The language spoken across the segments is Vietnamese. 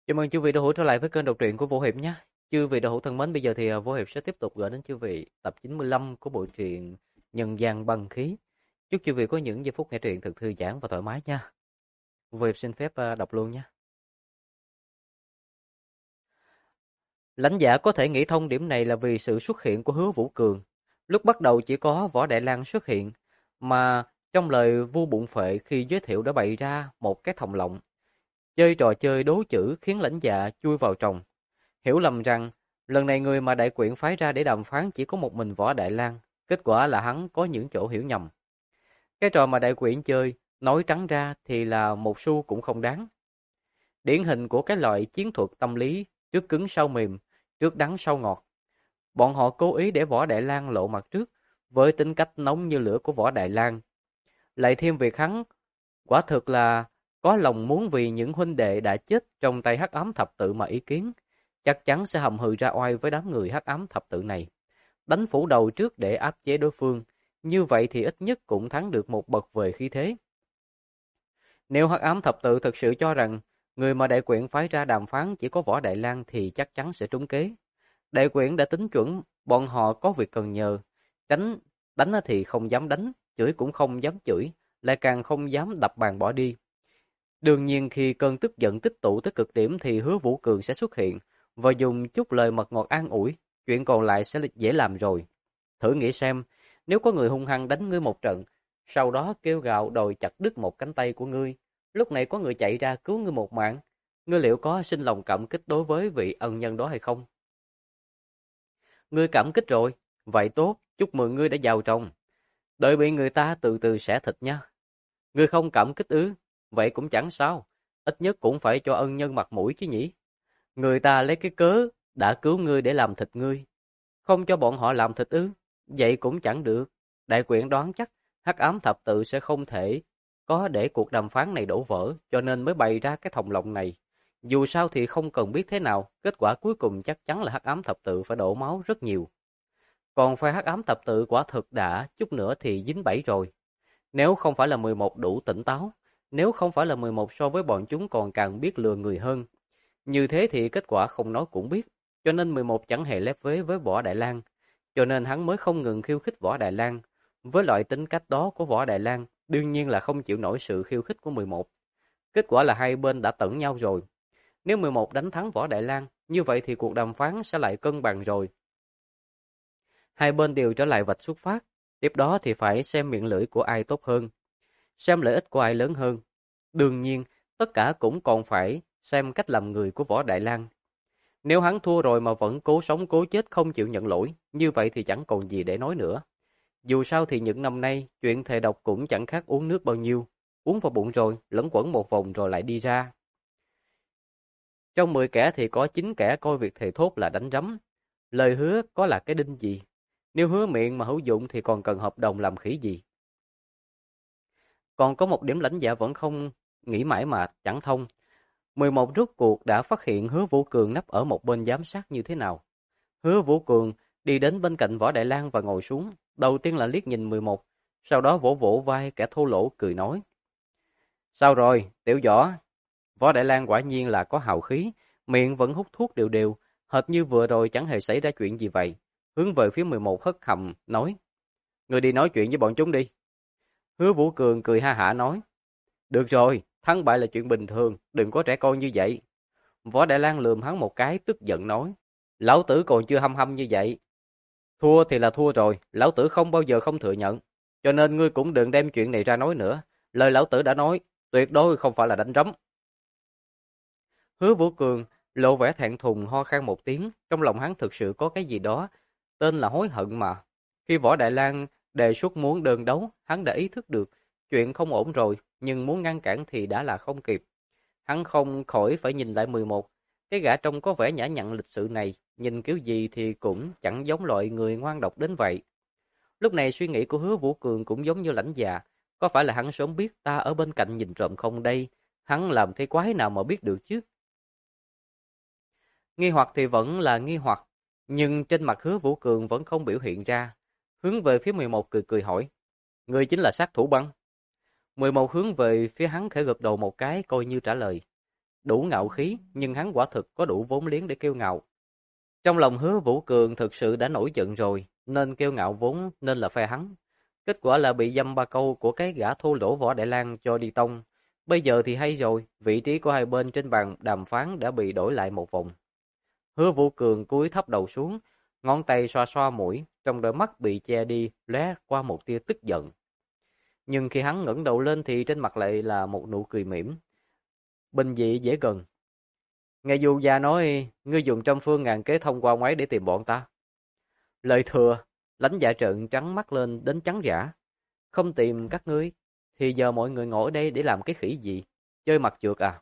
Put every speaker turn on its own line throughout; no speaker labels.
Chào mừng chư vị đã hữu trở lại với kênh đọc truyện của Vũ Hiệp nhé. Chư vị đã hữu thân mến, bây giờ thì Vũ Hiệp sẽ tiếp tục gửi đến chư vị tập 95 của bộ truyện Nhân gian băng khí. Chúc chư vị có những giây phút nghe truyện thật thư giãn và thoải mái nha. Vũ Hiệp xin phép đọc luôn nhé. Lãnh giả có thể nghĩ thông điểm này là vì sự xuất hiện của Hứa Vũ Cường. Lúc bắt đầu chỉ có Võ Đại Lang xuất hiện, mà trong lời Vu Bụng Phệ khi giới thiệu đã bày ra một cái thòng lọng. Chơi trò chơi đố chữ khiến lãnh dạ chui vào tròng. Hiểu lầm rằng, lần này người mà đại quyển phái ra để đàm phán chỉ có một mình Võ Đại Lang, kết quả là hắn có những chỗ hiểu nhầm. Cái trò mà đại quyển chơi, nói trắng ra thì là một xu cũng không đáng. Điển hình của cái loại chiến thuật tâm lý, trước cứng sau mềm, trước đắng sau ngọt. Bọn họ cố ý để Võ Đại Lang lộ mặt trước, với tính cách nóng như lửa của Võ Đại Lang. Lại thêm việc hắn, quả thực là có lòng muốn vì những huynh đệ đã chết trong tay Hắc Ám Thập Tự mà ý kiến, chắc chắn sẽ hầm hừ ra oai với đám người Hắc Ám Thập Tự này. Đánh phủ đầu trước để áp chế đối phương, như vậy thì ít nhất cũng thắng được một bậc về khí thế. Nếu Hắc Ám Thập Tự thực sự cho rằng người mà đại quyển phái ra đàm phán chỉ có Võ Đại Lang thì chắc chắn sẽ trúng kế. Đại quyển đã tính chuẩn bọn họ có việc cần nhờ, đánh thì không dám đánh, chửi cũng không dám chửi, lại càng không dám đập bàn bỏ đi. Đương nhiên khi cơn tức giận tích tụ tới cực điểm thì Hứa Vũ Cường sẽ xuất hiện và dùng chút lời mật ngọt an ủi, chuyện còn lại sẽ dễ làm rồi. Thử nghĩ xem, nếu có người hung hăng đánh ngươi một trận, sau đó kêu gào đòi chặt đứt một cánh tay của ngươi, lúc này có người chạy ra cứu ngươi một mạng, ngươi liệu có sinh lòng cảm kích đối với vị ân nhân đó hay không? Ngươi cảm kích rồi, vậy tốt, chúc mừng ngươi đã giàu chồng. Đợi bị người ta từ từ xẻ thịt nha. Ngươi không cảm kích ư? Vậy cũng chẳng sao, ít nhất cũng phải cho ân nhân mặt mũi chứ nhỉ. Người ta lấy cái cớ đã cứu ngươi để làm thịt ngươi, không cho bọn họ làm thịt ư? Vậy cũng chẳng được. Đại quyển đoán chắc Hắc Ám Thập Tự sẽ không thể có để cuộc đàm phán này đổ vỡ, cho nên mới bày ra cái thòng lọng này. Dù sao thì không cần biết thế nào, kết quả cuối cùng chắc chắn là Hắc Ám Thập Tự phải đổ máu rất nhiều. Còn phe Hắc Ám Thập Tự quả thực đã chút nữa thì dính bẫy rồi. Nếu không phải là 11 đủ tỉnh táo, nếu không phải là 11 so với bọn chúng còn càng biết lừa người hơn. Như thế thì kết quả không nói cũng biết, cho nên 11 chẳng hề lép vế với Võ Đại Lang, cho nên hắn mới không ngừng khiêu khích Võ Đại Lang. Với loại tính cách đó của Võ Đại Lang, đương nhiên là không chịu nổi sự khiêu khích của 11. Kết quả là hai bên đã tận nhau rồi. Nếu 11 đánh thắng Võ Đại Lang, như vậy thì cuộc đàm phán sẽ lại cân bằng rồi. Hai bên đều trở lại vạch xuất phát, tiếp đó thì phải xem miệng lưỡi của ai tốt hơn, xem lợi ích của ai lớn hơn. Đương nhiên, tất cả cũng còn phải xem cách làm người của Võ Đại Lang. Nếu hắn thua rồi mà vẫn cố sống cố chết không chịu nhận lỗi, như vậy thì chẳng còn gì để nói nữa. Dù sao thì những năm nay, chuyện thề độc cũng chẳng khác uống nước bao nhiêu. Uống vào bụng rồi, lẫn quẩn một vòng rồi lại đi ra. Trong 10 kẻ thì có 9 kẻ coi việc thề thốt là đánh rắm. Lời hứa có là cái đinh gì? Nếu hứa miệng mà hữu dụng thì còn cần hợp đồng làm khỉ gì? Còn có một điểm lãnh dạ vẫn không nghĩ mãi mà chẳng thông. 11 rốt cuộc đã phát hiện Hứa Vũ Cường nấp ở một bên giám sát như thế nào. Hứa Vũ Cường đi đến bên cạnh Võ Đại Lang và ngồi xuống. Đầu tiên là liếc nhìn 11, sau đó vỗ vỗ vai kẻ thô lỗ cười nói. Sao rồi, tiểu Võ? Võ Đại Lang quả nhiên là có hào khí, miệng vẫn hút thuốc đều đều, hệt như vừa rồi chẳng hề xảy ra chuyện gì vậy. Hướng về phía 11 hất hàm, nói. Người đi nói chuyện với bọn chúng đi. Hứa Vũ Cường cười ha hả nói. Được rồi, thắng bại là chuyện bình thường, đừng có trẻ con như vậy. Võ Đại Lang lườm hắn một cái tức giận nói. Lão tử còn chưa hăm hăm như vậy. Thua thì là thua rồi, lão tử không bao giờ không thừa nhận. Cho nên ngươi cũng đừng đem chuyện này ra nói nữa. Lời lão tử đã nói, tuyệt đối không phải là đánh rắm. Hứa Vũ Cường lộ vẻ thẹn thùng ho khan một tiếng, trong lòng hắn thực sự có cái gì đó, tên là hối hận mà. Khi Võ Đại Lang đề xuất muốn đơn đấu, hắn đã ý thức được chuyện không ổn rồi, nhưng muốn ngăn cản thì đã là không kịp. Hắn không khỏi phải nhìn lại 11, cái gã trông có vẻ nhã nhặn lịch sự này, nhìn kiểu gì thì cũng chẳng giống loại người ngoan độc đến vậy. Lúc này suy nghĩ của Hứa Vũ Cường cũng giống như lãnh già, có phải là hắn sớm biết ta ở bên cạnh nhìn trộm không đây? Hắn làm thế quái nào mà biết được chứ? Nghi hoặc thì vẫn là nghi hoặc, nhưng trên mặt Hứa Vũ Cường vẫn không biểu hiện ra. Hướng về phía 11 cười cười hỏi, ngươi chính là sát thủ băng. 11 hướng về phía hắn khẽ gật đầu một cái coi như trả lời. đủ ngạo khí, nhưng hắn quả thực có đủ vốn liếng để kiêu ngạo. Trong lòng Hứa Vũ Cường thực sự đã nổi giận rồi, nên kiêu ngạo vốn nên là phe hắn. Kết quả là bị dăm ba câu của cái gã thô lỗ Võ Đại Lang cho đi tông. Bây giờ thì hay rồi, vị trí của hai bên trên bàn đàm phán đã bị đổi lại một vòng. Hứa Vũ Cường cúi thấp đầu xuống, ngón tay xoa xoa mũi, trong đôi mắt bị che đi lóe qua một tia tức giận. Nhưng khi hắn ngẩng đầu lên thì trên mặt lại là một nụ cười mỉm, bình dị dễ gần. Nghe dù già nói, ngươi dùng trăm phương ngàn kế thông qua ngoáy để tìm bọn ta. Lời thừa, lãnh dạ trợn trắng mắt lên đến trắng dã. Không tìm các ngươi, thì giờ mọi người ngồi ở đây để làm cái khỉ gì? Chơi mặt trượt à?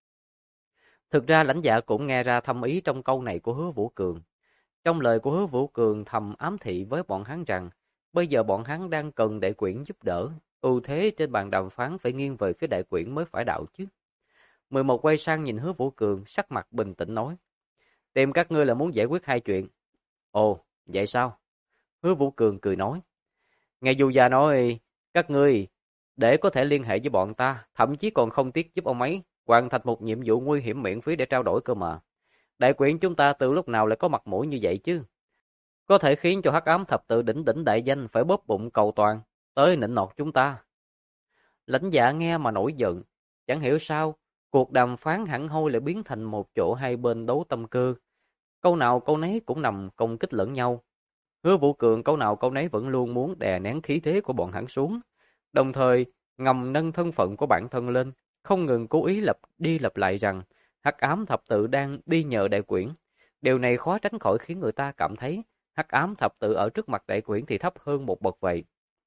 Thực ra lãnh dạ cũng nghe ra thâm ý trong câu này của Hứa Vũ Cường. Trong lời của Hứa Vũ Cường thầm ám thị với bọn hắn rằng, bây giờ bọn hắn đang cần Đại Quyển giúp đỡ, ưu thế trên bàn đàm phán phải nghiêng về phía Đại Quyển mới phải đạo chứ. 11 quay sang nhìn Hứa Vũ Cường, sắc mặt bình tĩnh nói, tìm các ngươi là muốn giải quyết hai chuyện. Ồ, vậy sao? Hứa Vũ Cường cười nói, nghe Du Gia nói, các ngươi để có thể liên hệ với bọn ta, thậm chí còn không tiếc giúp ông ấy hoàn thành một nhiệm vụ nguy hiểm miễn phí để trao đổi cơ mà. Đại quyển chúng ta từ lúc nào lại có mặt mũi như vậy chứ? Có thể khiến cho Hắc Ám Thập Tự đỉnh đỉnh đại danh phải bóp bụng cầu toàn, tới nịnh nọt chúng ta. Lãnh Dạ nghe mà nổi giận, chẳng hiểu sao, cuộc đàm phán hẳn hoi lại biến thành một chỗ hai bên đấu tâm cơ. Câu nào câu nấy cũng nằm công kích lẫn nhau. Hứa Vũ Cường câu nào câu nấy vẫn luôn muốn đè nén khí thế của bọn hắn xuống, đồng thời ngầm nâng thân phận của bản thân lên, không ngừng cố ý lặp đi lặp lại rằng Hắc Ám Thập Tự đang đi nhờ Đại Quyển. Điều này khó tránh khỏi khiến người ta cảm thấy Hắc Ám Thập Tự ở trước mặt Đại Quyển thì thấp hơn một bậc vậy.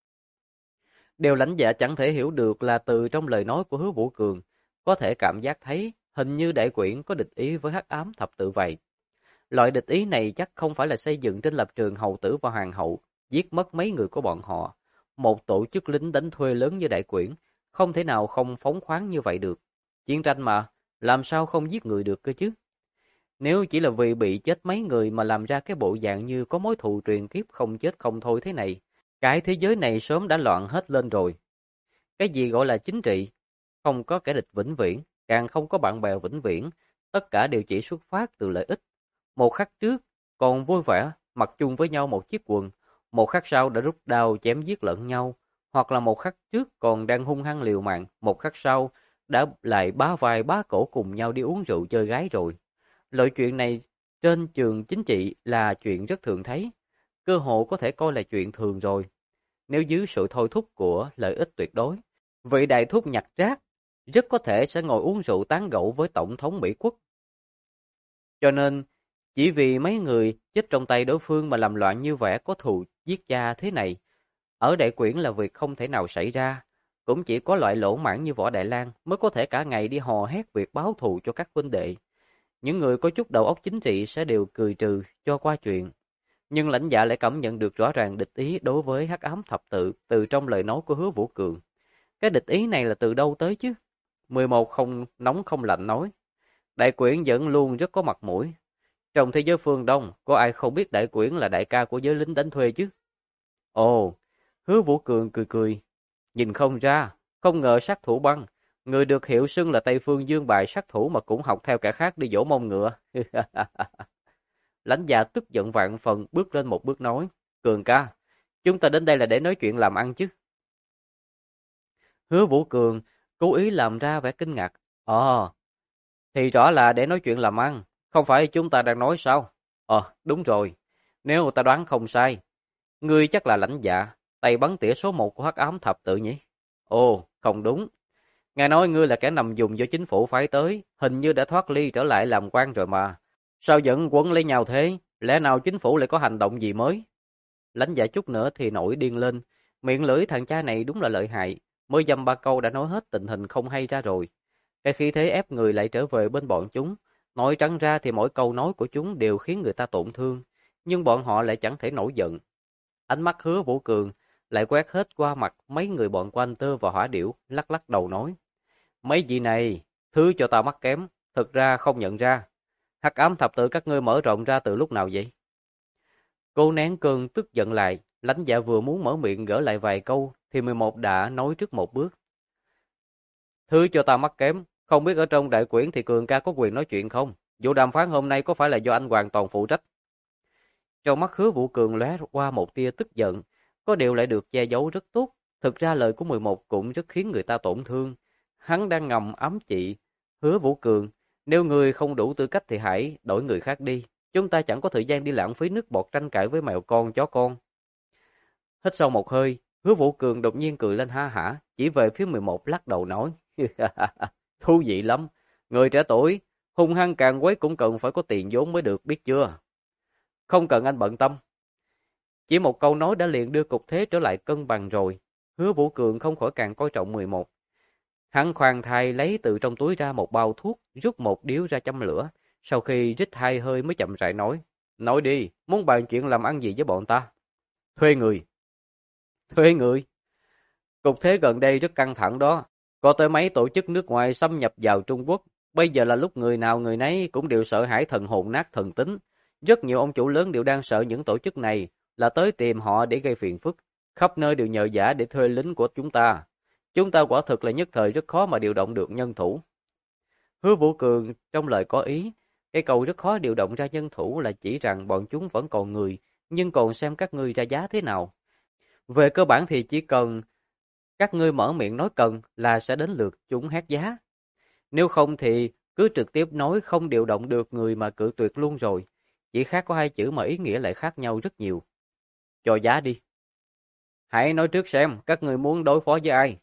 Điều lãnh dạ chẳng thể hiểu được là từ trong lời nói của Hứa Vũ Cường, có thể cảm giác thấy hình như Đại Quyển có địch ý với Hắc Ám Thập Tự vậy. Loại địch ý này chắc không phải là xây dựng trên lập trường hầu tử và hoàng hậu, giết mất mấy người của bọn họ. Một tổ chức lính đánh thuê lớn như Đại Quyển, không thể nào không phóng khoáng như vậy được. Chiến tranh mà, làm sao không giết người được cơ chứ? Nếu chỉ là vì bị chết mấy người mà làm ra cái bộ dạng như có mối thù truyền kiếp không chết không thôi thế này, cái thế giới này sớm đã loạn hết lên rồi. Cái gì gọi là chính trị? Không có kẻ địch vĩnh viễn, càng không có bạn bè vĩnh viễn, tất cả đều chỉ xuất phát từ lợi ích. Một khắc trước còn vui vẻ mặc chung với nhau một chiếc quần, một khắc sau đã rút đao chém giết lẫn nhau, hoặc là một khắc trước còn đang hung hăng liều mạng, một khắc sau đã lại bá vai bá cổ cùng nhau đi uống rượu chơi gái rồi. Loại chuyện này trên trường chính trị là chuyện rất thường thấy, cơ hội có thể coi là chuyện thường rồi. Nếu dưới sự thôi thúc của lợi ích tuyệt đối, vị đại thúc nhặt rác rất có thể sẽ ngồi uống rượu tán gẫu với tổng thống Mỹ Quốc. Cho nên, chỉ vì mấy người chết trong tay đối phương mà làm loạn như vẻ có thù giết cha thế này, ở Đại Quyển là việc không thể nào xảy ra. Cũng chỉ có loại lỗ mãng như Võ Đại Lang mới có thể cả ngày đi hò hét việc báo thù cho các huynh đệ. Những người có chút đầu óc chính trị sẽ đều cười trừ cho qua chuyện. Nhưng lãnh dạ lại cảm nhận được rõ ràng địch ý đối với Hắc Ám Thập Tự từ trong lời nói của Hứa Vũ Cường. Cái địch ý này là từ đâu tới chứ? 11 không nóng không lạnh nói. Đại Quyển vẫn luôn rất có mặt mũi. Trong thế giới phương Đông, có ai không biết Đại Quyển là đại ca của giới lính đánh thuê chứ? Ồ, Hứa Vũ Cường cười cười. Nhìn không ra, không ngờ sát thủ băng. Người được hiệu xưng là Tây Phương Dương bài sát thủ mà cũng học theo kẻ khác đi dỗ mông ngựa. Lãnh dạ tức giận vạn phần bước lên một bước nói. Cường ca, chúng ta đến đây là để nói chuyện làm ăn chứ. Hứa Vũ Cường cố ý làm ra vẻ kinh ngạc. Thì rõ là để nói chuyện làm ăn. Không phải chúng ta đang nói sao? Đúng rồi. Nếu ta đoán không sai, ngươi chắc là lãnh dạ, tay bắn tỉa số 1 của Hắc Ám Thập Tự nhỉ? Ồ, không đúng. Nghe nói ngươi là kẻ nằm dùng do chính phủ phái tới, hình như đã thoát ly trở lại làm quan rồi mà. Sao vẫn quấn lấy nhau thế? Lẽ nào chính phủ lại có hành động gì mới? Lãnh dạ chút nữa thì nổi điên lên. Miệng lưỡi thằng cha này đúng là lợi hại. Mới dăm ba câu đã nói hết tình hình không hay ra rồi. Cái khí thế ép người lại trở về bên bọn chúng. Nói trắng ra thì mỗi câu nói của chúng đều khiến người ta tổn thương. Nhưng bọn họ lại chẳng thể nổi giận. Ánh mắt Hứa Vũ Cường lại quét hết qua mặt mấy người bọn của anh Tơ và Hỏa Điểu, lắc lắc đầu nói. Mấy vị này, thứ cho ta mắt kém, thực ra không nhận ra. Hắc Ám Thập Tự các ngươi mở rộng ra từ lúc nào vậy? Cô nén cơn tức giận lại, lãnh dạ vừa muốn mở miệng gỡ lại vài câu, thì 11 đã nói trước một bước. Thứ cho ta mắt kém, Không biết ở trong đại quyển thì Cường ca có quyền nói chuyện không? Vụ đàm phán hôm nay có phải là do anh hoàn toàn phụ trách? Trong mắt Hứa Vũ Cường lóe qua một tia tức giận, có điều lại được che giấu rất tốt. Thực ra lời của 11 cũng rất khiến người ta tổn thương. Hắn đang ngầm ám chỉ Hứa Vũ Cường, nếu người không đủ tư cách thì hãy đổi người khác đi. Chúng ta chẳng có thời gian đi lãng phí nước bọt tranh cãi với mèo con chó con. Hít sâu một hơi, Hứa Vũ Cường đột nhiên cười lên ha hả, chỉ về phía 11 lắc đầu nói: "Thú vị lắm, người trẻ tuổi, hung hăng càng quấy cũng cần phải có tiền vốn mới được, biết chưa?" "Không cần anh bận tâm." Chỉ một câu nói đã liền đưa cục thế trở lại cân bằng rồi. Hứa Vũ Cường không khỏi càng coi trọng 11. Hắn khoan thai lấy từ trong túi ra một bao thuốc, rút một điếu ra châm lửa. Sau khi rít 2 hơi mới chậm rãi nói: "Nói đi, muốn bàn chuyện làm ăn gì với bọn ta?" "Thuê người." "Thuê người?" Cục thế gần đây rất căng thẳng đó. Có tới mấy tổ chức nước ngoài xâm nhập vào Trung Quốc. Bây giờ là lúc người nào người nấy cũng đều sợ hãi thần hồn nát thần tính. Rất nhiều ông chủ lớn đều đang sợ những tổ chức này là tới tìm họ để gây phiền phức. Khắp nơi đều nhờ vả để thuê lính của chúng ta. Chúng ta quả thực là nhất thời rất khó mà điều động được nhân thủ. Hứa Vũ Cường trong lời có ý, cái câu rất khó điều động ra nhân thủ là chỉ rằng bọn chúng vẫn còn người, nhưng còn xem các ngươi ra giá thế nào. Về cơ bản thì chỉ cần các ngươi mở miệng nói cần là sẽ đến lượt chúng hét giá. Nếu không thì cứ trực tiếp nói không điều động được người mà cự tuyệt luôn rồi. Chỉ khác có hai chữ mà ý nghĩa lại khác nhau rất nhiều. Cho giá đi. Hãy nói trước xem các ngươi muốn đối phó với ai.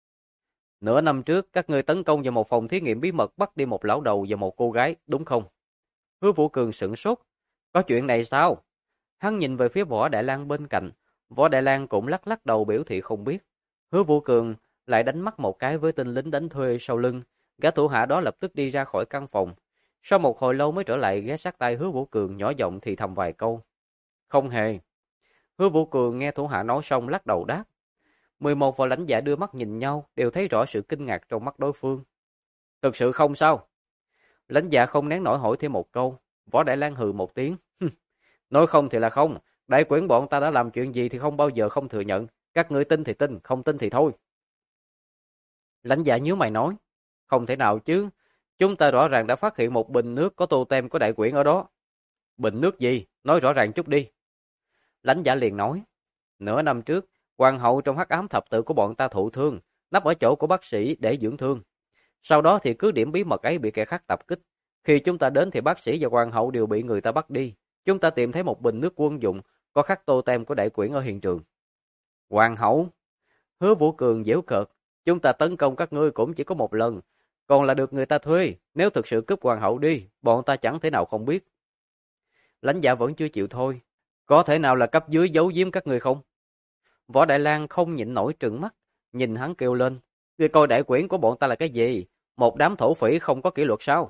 Nửa năm trước các ngươi tấn công vào một phòng thí nghiệm bí mật bắt đi một lão đầu và một cô gái, đúng không? Hứa Vũ Cường sửng sốt. Có chuyện này sao? Hắn nhìn về phía Võ Đại Lang bên cạnh. Võ Đại Lang cũng lắc lắc đầu biểu thị không biết. Hứa Vũ Cường lại đánh mắt một cái với tên lính đánh thuê sau lưng. Gã thủ hạ đó lập tức đi ra khỏi căn phòng. Sau một hồi lâu mới trở lại ghé sát tay Hứa Vũ Cường nhỏ giọng thì thầm vài câu. Không hề. Hứa Vũ Cường nghe thủ hạ nói xong lắc đầu đáp. 11 và lãnh dạ đưa mắt nhìn nhau, đều thấy rõ sự kinh ngạc trong mắt đối phương. Thực sự không sao? Lãnh dạ không nén nổi hỏi thêm một câu. Võ Đại Lang hừ một tiếng. Nói không thì là không. Đại quyển bọn ta đã làm chuyện gì thì không bao giờ không thừa nhận. Các ngươi tin thì tin, không tin thì thôi. Lãnh dạ nhíu mày nói. Không thể nào chứ. Chúng ta rõ ràng đã phát hiện một bình nước có tô tem của đại quyển ở đó. Bình nước gì? Nói rõ ràng chút đi. Lãnh dạ liền nói. Nửa năm trước, hoàng hậu trong hắc ám thập tự của bọn ta thụ thương, nấp ở chỗ của bác sĩ để dưỡng thương. Sau đó thì cứ điểm bí mật ấy bị kẻ khác tập kích. Khi chúng ta đến thì bác sĩ và hoàng hậu đều bị người ta bắt đi. Chúng ta tìm thấy một bình nước quân dụng có khắc tô tem của đại quyển ở hiện trường. Hoàng hậu? Hứa Vũ Cường giễu cợt. Chúng ta tấn công các ngươi cũng chỉ có một lần, còn là được người ta thuê. Nếu thực sự cướp hoàng hậu đi, bọn ta chẳng thể nào không biết. Lãnh dạ vẫn chưa chịu thôi. Có thể nào là cấp dưới giấu giếm các ngươi không? Võ Đại Lang không nhịn nổi trừng mắt, nhìn hắn kêu lên. Ngươi coi đại quyển của bọn ta là cái gì? Một đám thổ phỉ không có kỷ luật sao?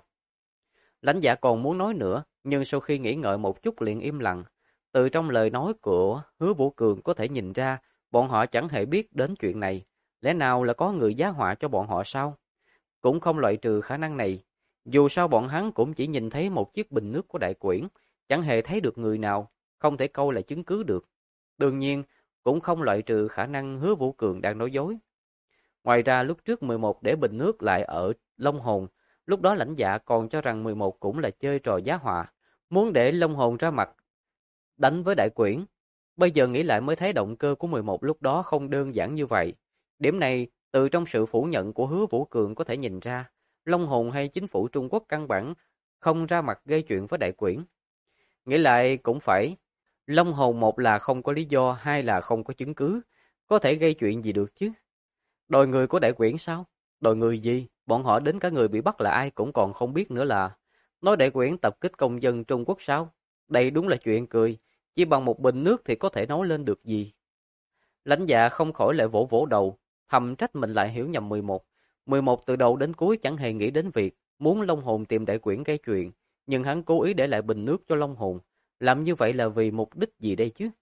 Lãnh dạ còn muốn nói nữa, nhưng sau khi nghĩ ngợi một chút liền im lặng. Từ trong lời nói của Hứa Vũ Cường có thể nhìn ra, bọn họ chẳng hề biết đến chuyện này. Lẽ nào là có người giá họa cho bọn họ sao? Cũng không loại trừ khả năng này. Dù sao bọn hắn cũng chỉ nhìn thấy một chiếc bình nước của đại quyển, chẳng hề thấy được người nào, không thể câu lại chứng cứ được. Đương nhiên, cũng không loại trừ khả năng Hứa Vũ Cường đang nói dối. Ngoài ra lúc trước 11 để bình nước lại ở Long Hồn, lúc đó lãnh dạ còn cho rằng 11 cũng là chơi trò giá họa, muốn để Long Hồn ra mặt đánh với đại quyển. Bây giờ nghĩ lại mới thấy động cơ của 11 lúc đó không đơn giản như vậy. Điểm này, từ trong sự phủ nhận của Hứa Vũ Cường có thể nhìn ra, Long Hồn hay chính phủ Trung Quốc căn bản không ra mặt gây chuyện với đại quyển. Nghĩ lại cũng phải, Long Hồn một là không có lý do, hai là không có chứng cứ, có thể gây chuyện gì được chứ. Đòi người của đại quyển sao? Đòi người gì? Bọn họ đến cả người bị bắt là ai cũng còn không biết nữa là. Nói đại quyển tập kích công dân Trung Quốc sao? Đây đúng là chuyện cười, chỉ bằng một bình nước thì có thể nói lên được gì. Lãnh dạ không khỏi lại vỗ vỗ đầu, thầm trách mình lại hiểu nhầm 11. 11 từ đầu đến cuối chẳng hề nghĩ đến việc muốn Long Hồn tìm đại quyển gây chuyện, nhưng hắn cố ý để lại bình nước cho Long Hồn. Làm như vậy là vì mục đích gì đây chứ?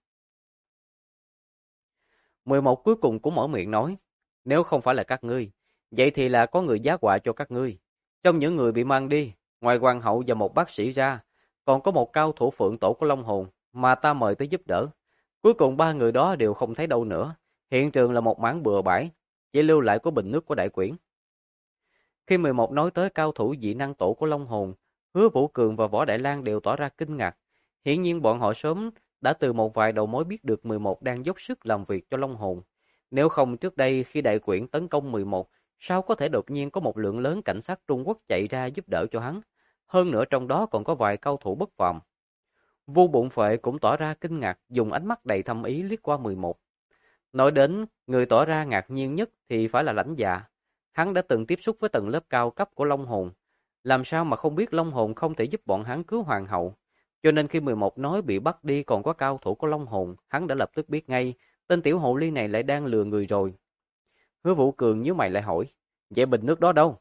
11 cuối cùng cũng mở miệng nói, nếu không phải là các ngươi, vậy thì là có người giá họa cho các ngươi. Trong những người bị mang đi, ngoài hoàng hậu và một bác sĩ ra, còn có một cao thủ phượng tổ của Long Hồn mà ta mời tới giúp đỡ. Cuối cùng ba người đó đều không thấy đâu nữa. Hiện trường là một mảng bừa bãi, chỉ lưu lại có bình nước của đại quyển. Khi 11 nói tới cao thủ dị năng tổ của Long Hồn, Hứa Vũ Cường và Võ Đại Lang đều tỏ ra kinh ngạc. Hiển nhiên bọn họ sớm đã từ một vài đầu mối biết được 11 đang dốc sức làm việc cho Long Hồn. Nếu không trước đây khi đại quyển tấn công 11, sao có thể đột nhiên có một lượng lớn cảnh sát Trung Quốc chạy ra giúp đỡ cho hắn? Hơn nữa trong đó còn có vài cao thủ bất phàm. Vu Bụng Phệ cũng tỏ ra kinh ngạc, dùng ánh mắt đầy thâm ý liếc qua 11. Nói đến người tỏ ra ngạc nhiên nhất thì phải là Lãnh Dạ. Hắn đã từng tiếp xúc với tầng lớp cao cấp của Long Hồn. Làm sao mà không biết Long Hồn không thể giúp bọn hắn cứu Hoàng hậu. Cho nên khi 11 nói bị bắt đi còn có cao thủ của Long Hồn, hắn đã lập tức biết ngay, tên tiểu hồ ly này lại đang lừa người rồi. Hứa Vũ Cường nhíu mày lại hỏi, vậy bình nước đó đâu?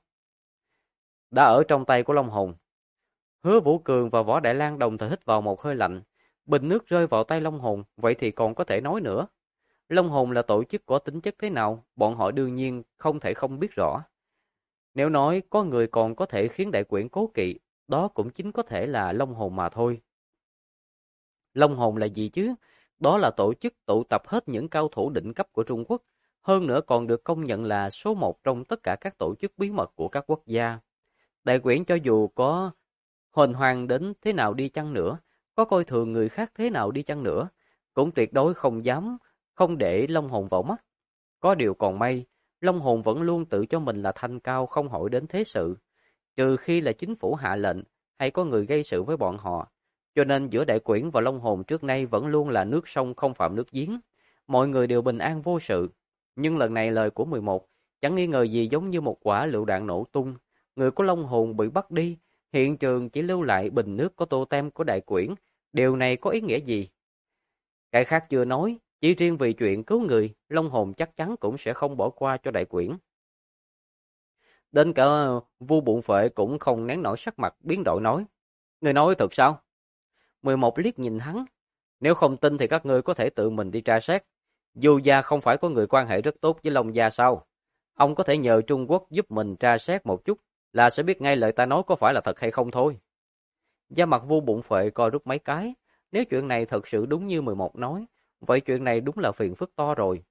Đã ở trong tay của Long Hồn. Hứa Vũ Cường và Võ Đại Lang đồng thời hít vào một hơi lạnh. Bình nước rơi vào tay Long Hồn, vậy thì còn có thể nói nữa. Long Hồn là tổ chức có tính chất thế nào, bọn họ đương nhiên không thể không biết rõ. Nếu nói có người còn có thể khiến đại quyển cố kỵ, đó cũng chính có thể là Long Hồn mà thôi. Long Hồn là gì chứ? Đó là tổ chức tụ tập hết những cao thủ đỉnh cấp của Trung Quốc, hơn nữa còn được công nhận là số một trong tất cả các tổ chức bí mật của các quốc gia. Đại quyển cho dù có hồn hoàng đến thế nào đi chăng nữa, có coi thường người khác thế nào đi chăng nữa, cũng tuyệt đối không dám không để Long Hồn vào mắt. Có điều còn may, Long Hồn vẫn luôn tự cho mình là thanh cao không hỏi đến thế sự, trừ khi là chính phủ hạ lệnh hay có người gây sự với bọn họ. Cho nên giữa đại quyển và Long Hồn trước nay vẫn luôn là nước sông không phạm nước giếng, mọi người đều bình an vô sự. Nhưng lần này lời của 11 chẳng nghi ngờ gì giống như một quả lựu đạn nổ tung. Người của Long Hồn bị bắt đi, hiện trường chỉ lưu lại bình nước có tô tem của đại quyển. Điều này có ý nghĩa gì? Cái khác chưa nói, chỉ riêng vì chuyện cứu người, Long Hồn chắc chắn cũng sẽ không bỏ qua cho đại quyển. Đến cả Vu Bụng Phệ cũng không nén nổi sắc mặt biến đổi nói. Người nói thật sao? 11 liếc nhìn hắn. Nếu không tin thì các ngươi có thể tự mình đi tra xét. Du gia không phải có người quan hệ rất tốt với Long gia sao? Ông có thể nhờ Trung Quốc giúp mình tra xét một chút là sẽ biết ngay lời ta nói có phải là thật hay không thôi. Da mặt Vu Bụng Phệ co rút mấy cái. Nếu chuyện này thật sự đúng như 11 nói, vậy chuyện này đúng là phiền phức to rồi.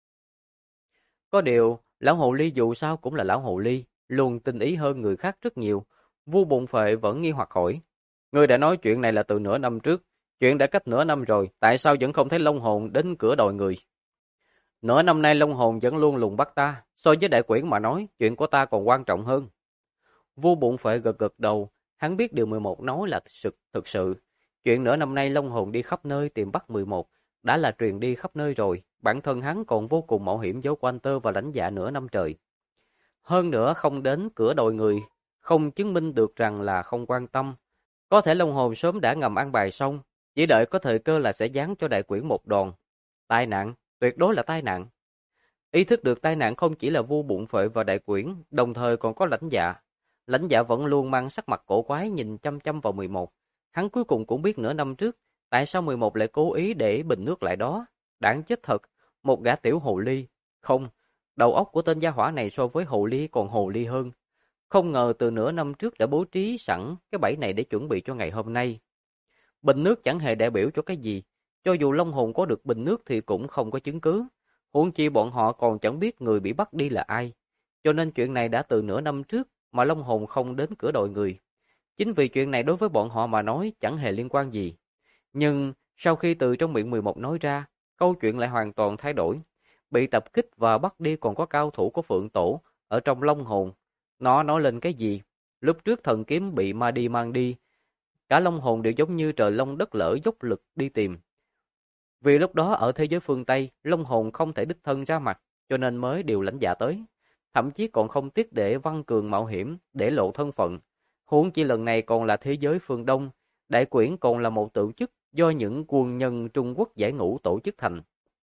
Có điều, lão hồ ly dù sao cũng là lão hồ ly, luôn tinh ý hơn người khác rất nhiều. Vu Bụng Phệ vẫn nghi hoặc hỏi. Ngươi đã nói chuyện này là từ nửa năm trước, chuyện đã cách nửa năm rồi, tại sao vẫn không thấy Long Hồn đến cửa đòi người? Nửa năm nay Long Hồn vẫn luôn lùng bắt ta, so với đại quyển mà nói, chuyện của ta còn quan trọng hơn. Vu Bụng Phệ gật gật đầu, hắn biết điều 11 nói là thực sự. Chuyện nửa năm nay Long Hồn đi khắp nơi tìm bắt 11, đã là truyền đi khắp nơi rồi, bản thân hắn còn vô cùng mạo hiểm giấu quanh tơ và Lãnh Dạ nửa năm trời. Hơn nữa không đến cửa đòi người, không chứng minh được rằng là không quan tâm. Có thể Long Hồn sớm đã ngầm ăn bài xong, chỉ đợi có thời cơ là sẽ giáng cho đại quyển một đòn. Tai nạn, tuyệt đối là tai nạn. Ý thức được tai nạn không chỉ là Vu Bụng Phệ và đại quyển, đồng thời còn có Lãnh Dạ. Lãnh Dạ vẫn luôn mang sắc mặt cổ quái nhìn chăm chăm vào 11. Hắn cuối cùng cũng biết nửa năm trước, tại sao 11 lại cố ý để bình nước lại đó. Đáng chết thật, một gã tiểu hồ ly. Không, đầu óc của tên gia hỏa này so với hồ ly còn hồ ly hơn. Không ngờ từ nửa năm trước đã bố trí sẵn cái bẫy này để chuẩn bị cho ngày hôm nay. Bình nước chẳng hề đại biểu cho cái gì. Cho dù Long Hồn có được bình nước thì cũng không có chứng cứ. Huống chi bọn họ còn chẳng biết người bị bắt đi là ai. Cho nên chuyện này đã từ nửa năm trước mà Long Hồn không đến cửa đòi người. Chính vì chuyện này đối với bọn họ mà nói chẳng hề liên quan gì. Nhưng sau khi từ trong miệng 11 nói ra, câu chuyện lại hoàn toàn thay đổi. Bị tập kích và bắt đi còn có cao thủ của Phượng Tổ ở trong Long Hồn. Nó nói lên cái gì? Lúc trước thần kiếm bị ma đi mang đi, cả Long Hồn đều giống như trời long đất lở dốc lực đi tìm. Vì lúc đó ở thế giới phương Tây, Long Hồn không thể đích thân ra mặt, cho nên mới điều Lãnh Dạ tới. Thậm chí còn không tiếc để Văn Cường mạo hiểm, để lộ thân phận. Huống chi lần này còn là thế giới phương Đông, đại quyển còn là một tổ chức do những quân nhân Trung Quốc giải ngũ tổ chức thành.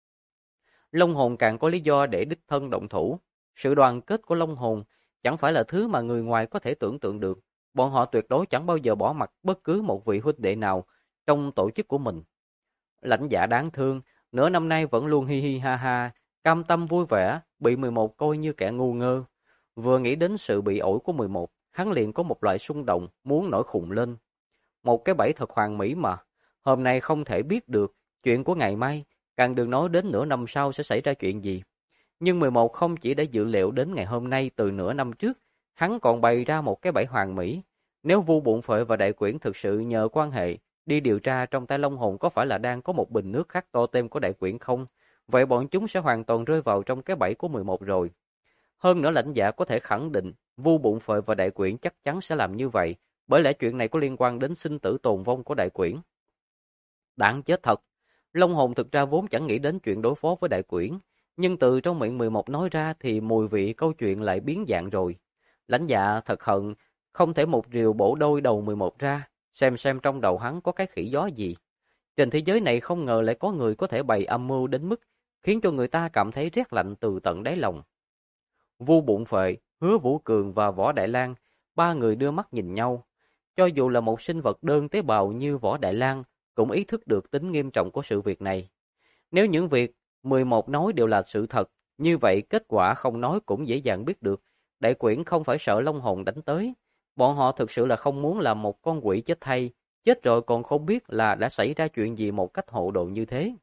Long Hồn càng có lý do để đích thân động thủ. Sự đoàn kết của Long Hồn chẳng phải là thứ mà người ngoài có thể tưởng tượng được. Bọn họ tuyệt đối chẳng bao giờ bỏ mặc bất cứ một vị huynh đệ nào trong tổ chức của mình. Lãnh Dạ đáng thương, nửa năm nay vẫn luôn hi hi ha ha, cam tâm vui vẻ, bị 11 coi như kẻ ngu ngơ. Vừa nghĩ đến sự bị ổi của 11, hắn liền có một loại xung động, muốn nổi khùng lên. Một cái bẫy thật hoàn mỹ mà, hôm nay không thể biết được, chuyện của ngày mai, càng đừng nói đến nửa năm sau sẽ xảy ra chuyện gì. Nhưng 11 không chỉ đã dự liệu đến ngày hôm nay từ nửa năm trước, hắn còn bày ra một cái bẫy hoàn mỹ. Nếu Vu Bụng Phệ và Đại Quyển thực sự nhờ quan hệ đi điều tra trong tay Long Hồn có phải là đang có một bình nước khắc totem của Đại Quyển không, vậy bọn chúng sẽ hoàn toàn rơi vào trong cái bẫy của 11 rồi. Hơn nữa lãnh giả có thể khẳng định Vu Bụng Phệ và Đại Quyển chắc chắn sẽ làm như vậy, bởi lẽ chuyện này có liên quan đến sinh tử tồn vong của Đại Quyển. Đáng chết thật, Long Hồn thực ra vốn chẳng nghĩ đến chuyện đối phó với Đại Quyển, nhưng từ trong miệng 11 nói ra thì mùi vị câu chuyện lại biến dạng rồi. Lãnh dạ thật hận, không thể một rìu bổ đôi đầu 11 ra, xem trong đầu hắn có cái khỉ gió gì. Trên thế giới này không ngờ lại có người có thể bày âm mưu đến mức khiến cho người ta cảm thấy rét lạnh từ tận đáy lòng. Vu Bụng Phệ, Hứa Vũ Cường và Võ Đại Lang, ba người đưa mắt nhìn nhau. Cho dù là một sinh vật đơn tế bào như Võ Đại Lang cũng ý thức được tính nghiêm trọng của sự việc này. Nếu những việc 11 nói đều là sự thật, như vậy kết quả không nói cũng dễ dàng biết được. Đại Quyển không phải sợ Long Hồn đánh tới. Bọn họ thực sự là không muốn làm một con quỷ chết thay, chết rồi còn không biết là đã xảy ra chuyện gì một cách hộ độ như thế.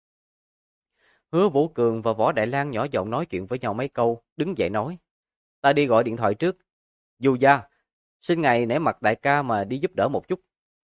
Hứa Vũ Cường và Võ Đại Lang nhỏ giọng nói chuyện với nhau mấy câu, đứng dậy nói. Ta đi gọi điện thoại trước. Du gia, xin ngài nể mặt đại ca mà đi giúp đỡ một chút.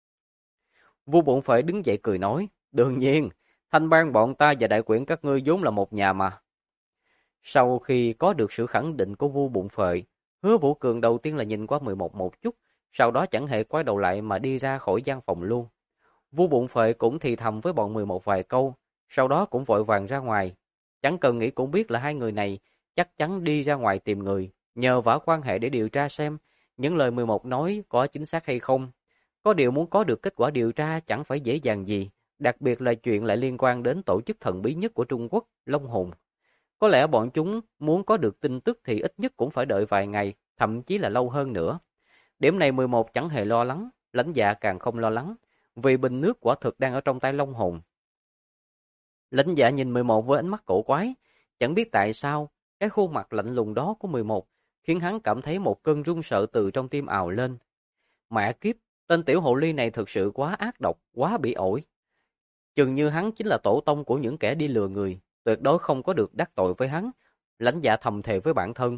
Vu Bụng Phệ đứng dậy cười nói. Đương nhiên, Thanh Bang bọn ta và Đại Quyển các ngươi vốn là một nhà mà. Sau khi có được sự khẳng định của Vu Bụng Phệ, Hứa Vũ Cường đầu tiên là nhìn qua 11 một chút, sau đó chẳng hề quay đầu lại mà đi ra khỏi gian phòng luôn. Vu Bụng Phệ cũng thì thầm với bọn 11 vài câu, sau đó cũng vội vàng ra ngoài. Chẳng cần nghĩ cũng biết là hai người này chắc chắn đi ra ngoài tìm người, nhờ vả quan hệ để điều tra xem những lời 11 nói có chính xác hay không. Có điều muốn có được kết quả điều tra chẳng phải dễ dàng gì, đặc biệt là chuyện lại liên quan đến tổ chức thần bí nhất của Trung Quốc, Long Hồn. Có lẽ bọn chúng muốn có được tin tức thì ít nhất cũng phải đợi vài ngày, thậm chí là lâu hơn nữa. Điểm này 11 chẳng hề lo lắng, lãnh dạ càng không lo lắng, vì bình nước quả thực đang ở trong tay Long Hồn. Lãnh dạ nhìn 11 với ánh mắt cổ quái, chẳng biết tại sao, cái khuôn mặt lạnh lùng đó của 11 khiến hắn cảm thấy một cơn run sợ từ trong tim ào lên. Mẹ kiếp, tên tiểu hồ ly này thực sự quá ác độc, quá bị ổi. Chừng như hắn chính là tổ tông của những kẻ đi lừa người, tuyệt đối không có được đắc tội với hắn. Lãnh dạ thầm thề với bản thân.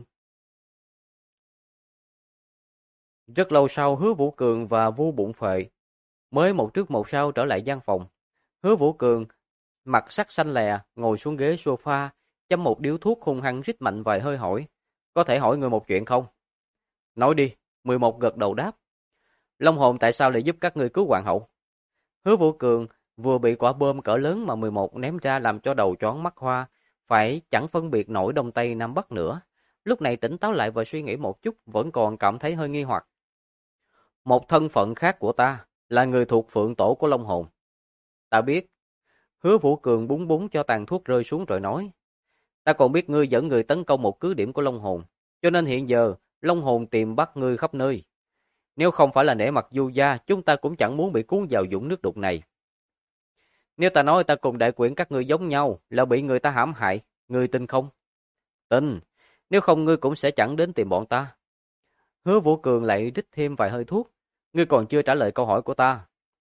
Rất lâu sau, Hứa Vũ Cường và Vu Bụng Phệ mới một trước một sau trở lại gian phòng. Hứa Vũ Cường mặt sắc xanh lè ngồi xuống ghế sofa, châm một điếu thuốc hung hăng rít mạnh vài hơi hỏi. Có thể hỏi người một chuyện không? Nói đi. 11 gật đầu đáp. Long Hồn tại sao lại giúp các ngươi cứu hoàng hậu? Hứa Vũ Cường vừa bị quả bom cỡ lớn mà 11 ném ra làm cho đầu choáng mắt hoa, phải chẳng phân biệt nổi Đông Tây Nam Bắc nữa. Lúc này tỉnh táo lại và suy nghĩ một chút, vẫn còn cảm thấy hơi nghi hoặc. Một thân phận khác của ta là người thuộc phượng tổ của Long Hồn. Ta biết. Hứa Vũ Cường búng búng cho tàn thuốc rơi xuống rồi nói. Ta còn biết ngươi dẫn người tấn công một cứ điểm của Long Hồn, cho nên hiện giờ Long Hồn tìm bắt ngươi khắp nơi. Nếu không phải là nể mặt Du gia, chúng ta cũng chẳng muốn bị cuốn vào vũng nước đục này. Nếu ta nói ta cùng Đại Quyển các ngươi giống nhau là bị người ta hãm hại, ngươi tin không? Tin, nếu không ngươi cũng sẽ chẳng đến tìm bọn ta. Hứa Vũ Cường lại rít thêm vài hơi thuốc. Ngươi còn chưa trả lời câu hỏi của ta.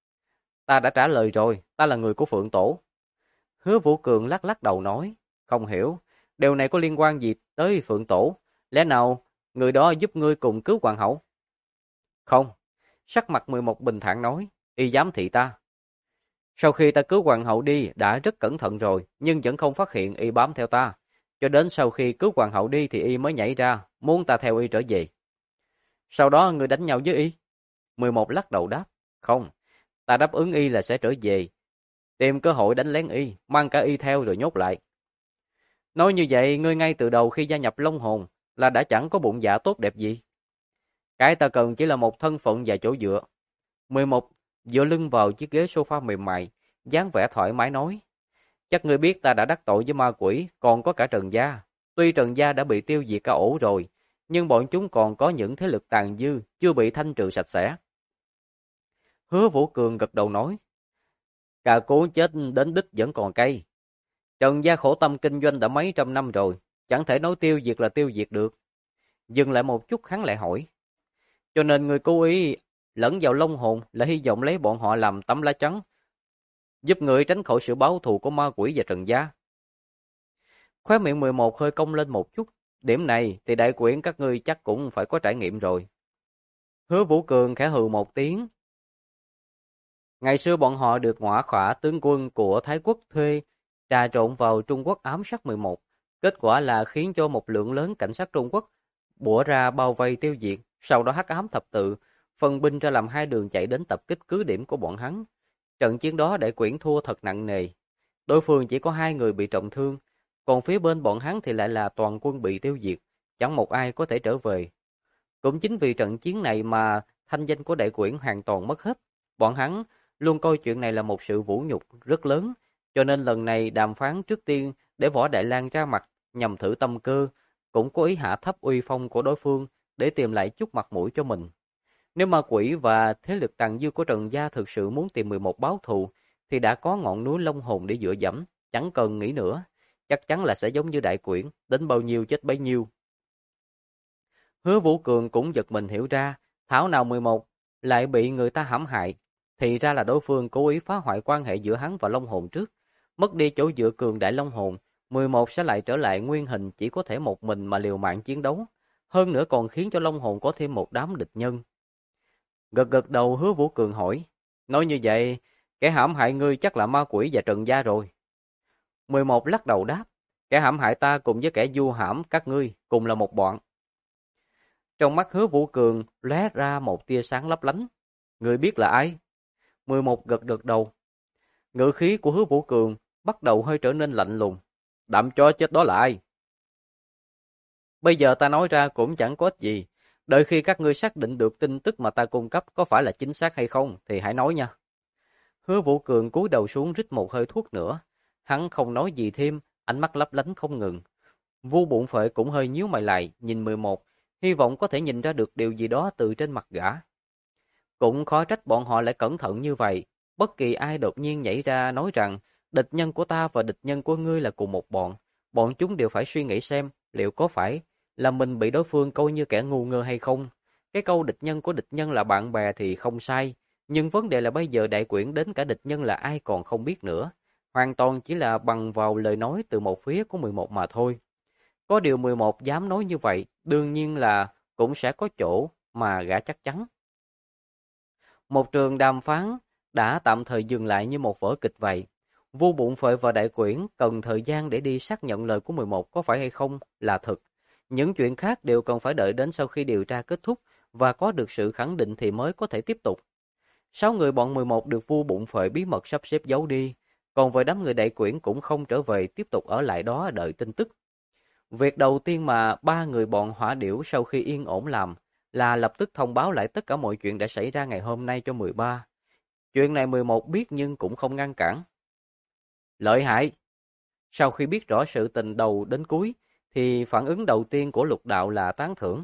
Ta đã trả lời rồi, ta là người của Phượng Tổ. Hứa Vũ Cường lắc lắc đầu nói, không hiểu, điều này có liên quan gì tới Phượng Tổ? Lẽ nào người đó giúp ngươi cùng cứu hoàng hậu? Không, sắc mặt 11 bình thản nói, y giám thị ta. Sau khi ta cứu hoàng hậu đi đã rất cẩn thận rồi, nhưng vẫn không phát hiện y bám theo ta. Cho đến sau khi cứu hoàng hậu đi thì y mới nhảy ra, muốn ta theo y trở về. Sau đó ngươi đánh nhau với y? 11 lắc đầu đáp, không, ta đáp ứng y là sẽ trở về, tìm cơ hội đánh lén y, mang cả y theo rồi nhốt lại. Nói như vậy, ngươi ngay từ đầu khi gia nhập Long Hồn là đã chẳng có bụng dạ tốt đẹp gì. Cái ta cần chỉ là một thân phận và chỗ dựa. 11 dựa lưng vào chiếc ghế sofa mềm mại, dáng vẻ thoải mái nói. Chắc ngươi biết ta đã đắc tội với ma quỷ, còn có cả Trần Gia. Tuy Trần Gia đã bị tiêu diệt cả ổ rồi, nhưng bọn chúng còn có những thế lực tàn dư, chưa bị thanh trừ sạch sẽ. Hứa Vũ Cường gật đầu nói. Cà cố chết đến đích vẫn còn cay. Trần Gia khổ tâm kinh doanh đã mấy trăm năm rồi, chẳng thể nói tiêu diệt là tiêu diệt được. Dừng lại một chút hắn lại hỏi. Cho nên người cố ý lẫn vào Long Hồn là hy vọng lấy bọn họ làm tấm lá chắn, giúp người tránh khỏi sự báo thù của ma quỷ và Trần Gia. Khóe miệng 11 hơi cong lên một chút, Điểm này thì đại quyển các ngươi chắc cũng phải có trải nghiệm rồi. Hứa Vũ Cường khẽ hừ một tiếng. Ngày xưa bọn họ được Ngõa Khỏa tướng quân của Thái Quốc thuê trà trộn vào Trung Quốc ám sát 11. Kết quả là khiến cho một lượng lớn cảnh sát Trung Quốc bủa ra bao vây tiêu diệt, sau đó hắc ám thập tự, phân binh ra làm hai đường chạy đến tập kích cứ điểm của bọn hắn. Trận chiến đó đại quyển thua thật nặng nề. Đối phương chỉ có 2 người bị trọng thương, còn phía bên bọn hắn thì lại là toàn quân bị tiêu diệt, chẳng một ai có thể trở về. Cũng chính vì trận chiến này mà thanh danh của đại quyển hoàn toàn mất hết. Bọn hắn luôn coi chuyện này là một sự vũ nhục rất lớn, cho nên lần này đàm phán trước tiên để Võ Đại Lang ra mặt nhằm thử tâm cơ, cũng có ý hạ thấp uy phong của đối phương để tìm lại chút mặt mũi cho mình. Nếu ma quỷ và thế lực tàn dư của Trần Gia thực sự muốn tìm 11 báo thù, thì đã có ngọn núi Long Hồn để dựa dẫm, chẳng cần nghĩ nữa. Chắc chắn là sẽ giống như đại quyển, đến bao nhiêu chết bấy nhiêu. Hứa Vũ Cường cũng giật mình hiểu ra, thảo nào 11 lại bị người ta hãm hại. Thì ra là đối phương cố ý phá hoại quan hệ giữa hắn và Long Hồn trước. Mất đi chỗ dựa cường đại Long Hồn, 11 sẽ lại trở lại nguyên hình chỉ có thể một mình mà liều mạng chiến đấu. Hơn nữa còn khiến cho Long Hồn có thêm một đám địch nhân. Gật gật đầu Hứa Vũ Cường hỏi. Nói như vậy, kẻ hãm hại ngươi chắc là ma quỷ và Trần Gia rồi. 11 lắc đầu đáp. Kẻ hãm hại ta cùng với kẻ du hãm các ngươi cùng là một bọn. Trong mắt Hứa Vũ Cường lóe ra một tia sáng lấp lánh. Ngươi biết là ai? 11 gật gật đầu. Ngữ khí của Hứa Vũ Cường bắt đầu hơi trở nên lạnh lùng. Đạm chó chết đó là ai? Bây giờ ta nói ra cũng chẳng có ích gì. Đợi khi các ngươi xác định được tin tức mà ta cung cấp có phải là chính xác hay không thì hãy nói nha. Hứa Vũ Cường cúi đầu xuống rít một hơi thuốc nữa. Hắn không nói gì thêm, ánh mắt lấp lánh không ngừng. Vu Bụng Phệ cũng hơi nhíu mày lại, nhìn 11, hy vọng có thể nhìn ra được điều gì đó từ trên mặt gã. Cũng khó trách bọn họ lại cẩn thận như vậy. Bất kỳ ai đột nhiên nhảy ra nói rằng địch nhân của ta và địch nhân của ngươi là cùng một bọn. Bọn chúng đều phải suy nghĩ xem liệu có phải là mình bị đối phương coi như kẻ ngu ngơ hay không. Cái câu địch nhân của địch nhân là bạn bè thì không sai. Nhưng vấn đề là bây giờ đại quyển đến cả địch nhân là ai còn không biết nữa. Hoàn toàn chỉ là bằng vào lời nói từ một phía của 11 mà thôi. Có điều 11 dám nói như vậy, đương nhiên là cũng sẽ có chỗ mà gã chắc chắn. Một trường đàm phán đã tạm thời dừng lại như một vở kịch vậy. Vu Bụng Phệ và đại quyển cần thời gian để đi xác nhận lời của 11 có phải hay không là thật. Những chuyện khác đều cần phải đợi đến sau khi điều tra kết thúc và có được sự khẳng định thì mới có thể tiếp tục. 6 người bọn 11 được Vu Bụng Phệ bí mật sắp xếp giấu đi, còn với đám người đại quyển cũng không trở về, tiếp tục ở lại đó đợi tin tức. Việc đầu tiên mà 3 người bọn Hỏa Điểu sau khi yên ổn làm là lập tức thông báo lại tất cả mọi chuyện đã xảy ra ngày hôm nay cho 13. Chuyện này 11 biết nhưng cũng không ngăn cản. Lợi hại! Sau khi biết rõ sự tình đầu đến cuối, thì phản ứng đầu tiên của Lục Đạo là tán thưởng.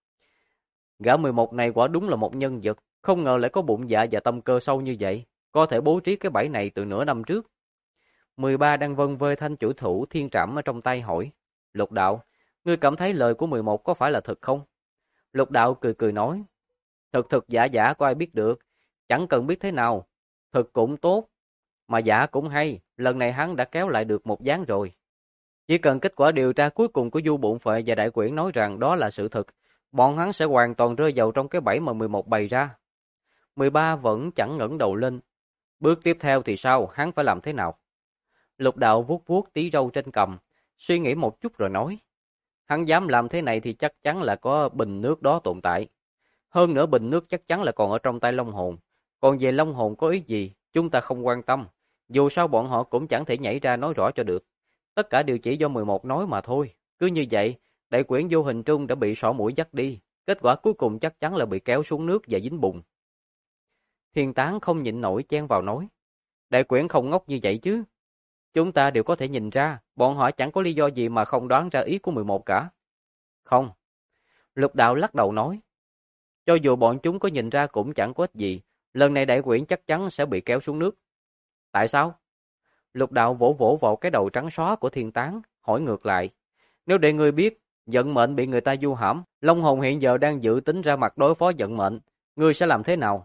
Gã 11 này quả đúng là một nhân vật, không ngờ lại có bụng dạ và tâm cơ sâu như vậy, có thể bố trí cái bẫy này từ nửa năm trước. 13 đang vân vê thanh chủy thủ thiên trảm ở trong tay hỏi. Lục Đạo, ngươi cảm thấy lời của 11 có phải là thật không? Lục Đạo cười cười nói. Thực thực giả giả có ai biết được, chẳng cần biết thế nào. Thực cũng tốt, mà giả cũng hay, lần này hắn đã kéo lại được một ván rồi. Chỉ cần kết quả điều tra cuối cùng của Du Bụng Phệ và đại quyển nói rằng đó là sự thật, bọn hắn sẽ hoàn toàn rơi vào trong cái bẫy mà 11 bày ra. 13 vẫn chẳng ngẩng đầu lên. Bước tiếp theo thì sao, hắn phải làm thế nào? Lục Đạo vuốt vuốt tí râu trên cằm, suy nghĩ một chút rồi nói. Hắn dám làm thế này thì chắc chắn là có bình nước đó tồn tại. Hơn nữa bình nước chắc chắn là còn ở trong tay Long Hồn. Còn về Long Hồn có ý gì, chúng ta không quan tâm. Dù sao bọn họ cũng chẳng thể nhảy ra nói rõ cho được. Tất cả đều chỉ do 11 nói mà thôi. Cứ như vậy, đại quyển vô hình trung đã bị sỏ mũi dắt đi. Kết quả cuối cùng chắc chắn là bị kéo xuống nước và dính bùn. Thiên Tán không nhịn nổi chen vào nói. Đại quyển không ngốc như vậy chứ. Chúng ta đều có thể nhìn ra, bọn họ chẳng có lý do gì mà không đoán ra ý của 11 cả. Không. Lục Đạo lắc đầu nói. Cho dù bọn chúng có nhìn ra cũng chẳng có ích gì, lần này đại quyển chắc chắn sẽ bị kéo xuống nước. Tại sao? Lục Đạo vỗ vỗ vào cái đầu trắng xóa của Thiên Tán, hỏi ngược lại. Nếu để ngươi biết, vận mệnh bị người ta du hãm, Long Hồn hiện giờ đang dự tính ra mặt đối phó vận mệnh, ngươi sẽ làm thế nào?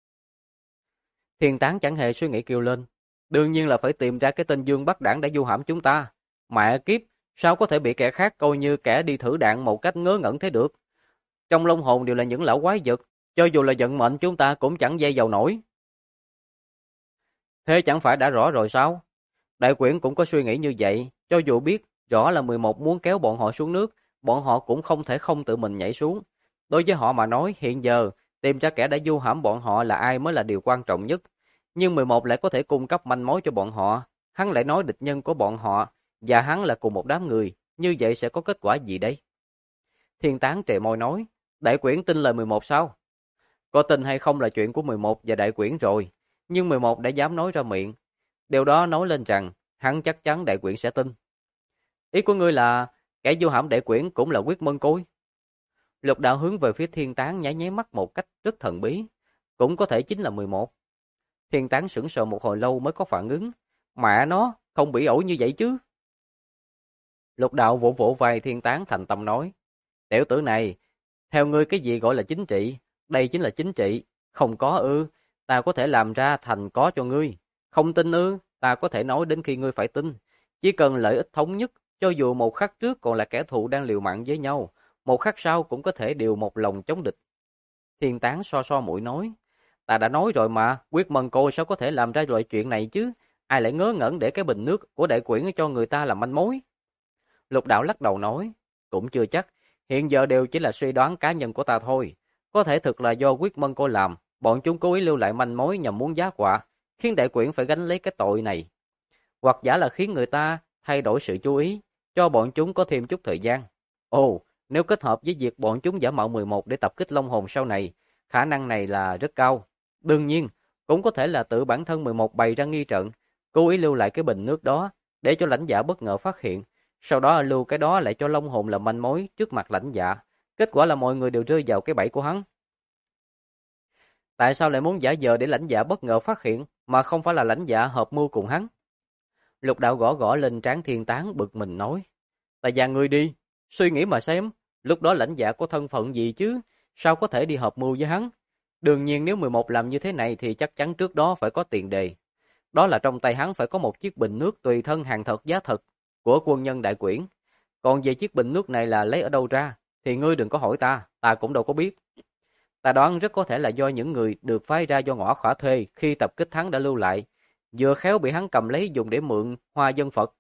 Thiên Tán chẳng hề suy nghĩ kêu lên. Đương nhiên là phải tìm ra cái tên Dương Bắc Đảng đã du hãm chúng ta. Mẹ kiếp, Sao có thể bị kẻ khác coi như kẻ đi thử đạn một cách ngớ ngẩn thế được? Trong Long hồn đều là những lão quái vật, cho dù là vận mệnh chúng ta cũng chẳng dây dầu nổi. Thế chẳng phải đã rõ rồi sao? Đại quyển cũng có suy nghĩ như vậy, cho dù biết rõ là 11 muốn kéo bọn họ xuống nước, bọn họ cũng không thể không tự mình nhảy xuống. Đối với họ mà nói, hiện giờ tìm ra kẻ đã du hãm bọn họ là ai mới là điều quan trọng nhất. Nhưng 11 lại có thể cung cấp manh mối cho bọn họ, hắn lại nói địch nhân của bọn họ và hắn là cùng một đám người, như vậy sẽ có kết quả gì đây? Thiên Tán trề môi nói, Đại quyển tin lời 11 sao? Có tin hay không là chuyện của 11 và Đại quyển rồi, nhưng 11 đã dám nói ra miệng. Điều đó nói lên rằng hắn chắc chắn Đại quyển sẽ tin. Ý của ngươi là kẻ du hãm Đại quyển cũng là Quyết Mân Côi? Lục Đạo hướng về phía Thiên Tán nháy nháy mắt một cách rất thần bí. Cũng có thể chính là 11. Thiên Tán sững sờ một hồi lâu mới có phản ứng. Mẹ nó, không bị ổi như vậy chứ. Lục Đạo vỗ vỗ vai Thiên Tán thành tâm nói. Tiểu tử này, theo ngươi cái gì gọi là chính trị? Đây chính là chính trị. Không có ư, ta có thể làm ra thành có cho ngươi. Không tin ư, ta có thể nói đến khi ngươi phải tin. Chỉ cần lợi ích thống nhất, cho dù một khắc trước còn là kẻ thù đang liều mạng với nhau, một khắc sau cũng có thể đều một lòng chống địch. Thiên Tán so so mũi nói, ta đã nói rồi mà, Quyết Mân Cô sao có thể làm ra loại chuyện này chứ? Ai lại ngớ ngẩn để cái bình nước của Đại quyển cho người ta làm manh mối? Lục Đạo lắc đầu nói, cũng chưa chắc, hiện giờ đều chỉ là suy đoán cá nhân của ta thôi. Có thể thực là do Quyết Mân Cô làm, bọn chúng cố ý lưu lại manh mối nhằm muốn giá họa, khiến Đại quyển phải gánh lấy cái tội này. Hoặc giả là khiến người ta thay đổi sự chú ý, cho bọn chúng có thêm chút thời gian. Ồ, nếu kết hợp với việc bọn chúng giả mạo 11 để tập kích Long hồn sau này, khả năng này là rất cao. Đương nhiên, cũng có thể là tự bản thân 11 bày ra nghi trận, cố ý lưu lại cái bình nước đó để cho lãnh giả bất ngờ phát hiện, sau đó lưu cái đó lại cho Long hồn làm manh mối trước mặt lãnh giả. Kết quả là mọi người đều rơi vào cái bẫy của hắn. Tại sao lại muốn giả vờ để lãnh giả bất ngờ phát hiện mà không phải là lãnh giả hợp mưu cùng hắn? Lục Đạo gõ gõ lên trán Thiên Tán bực mình nói, ta dàn ngươi đi, suy nghĩ mà xem, lúc đó lãnh giả có thân phận gì chứ, sao có thể đi hợp mưu với hắn? Đương nhiên nếu 11 làm như thế này thì chắc chắn trước đó phải có tiền đề. Đó là trong tay hắn phải có một chiếc bình nước tùy thân hàng thật giá thật của quân nhân Đại quyển. Còn về chiếc bình nước này là lấy ở đâu ra, thì ngươi đừng có hỏi ta, ta cũng đâu có biết. Ta đoán rất có thể là do những người được phái ra do Ngõ Khỏa thuê khi tập kích hắn đã lưu lại, vừa khéo bị hắn cầm lấy dùng để mượn hoa dân Phật.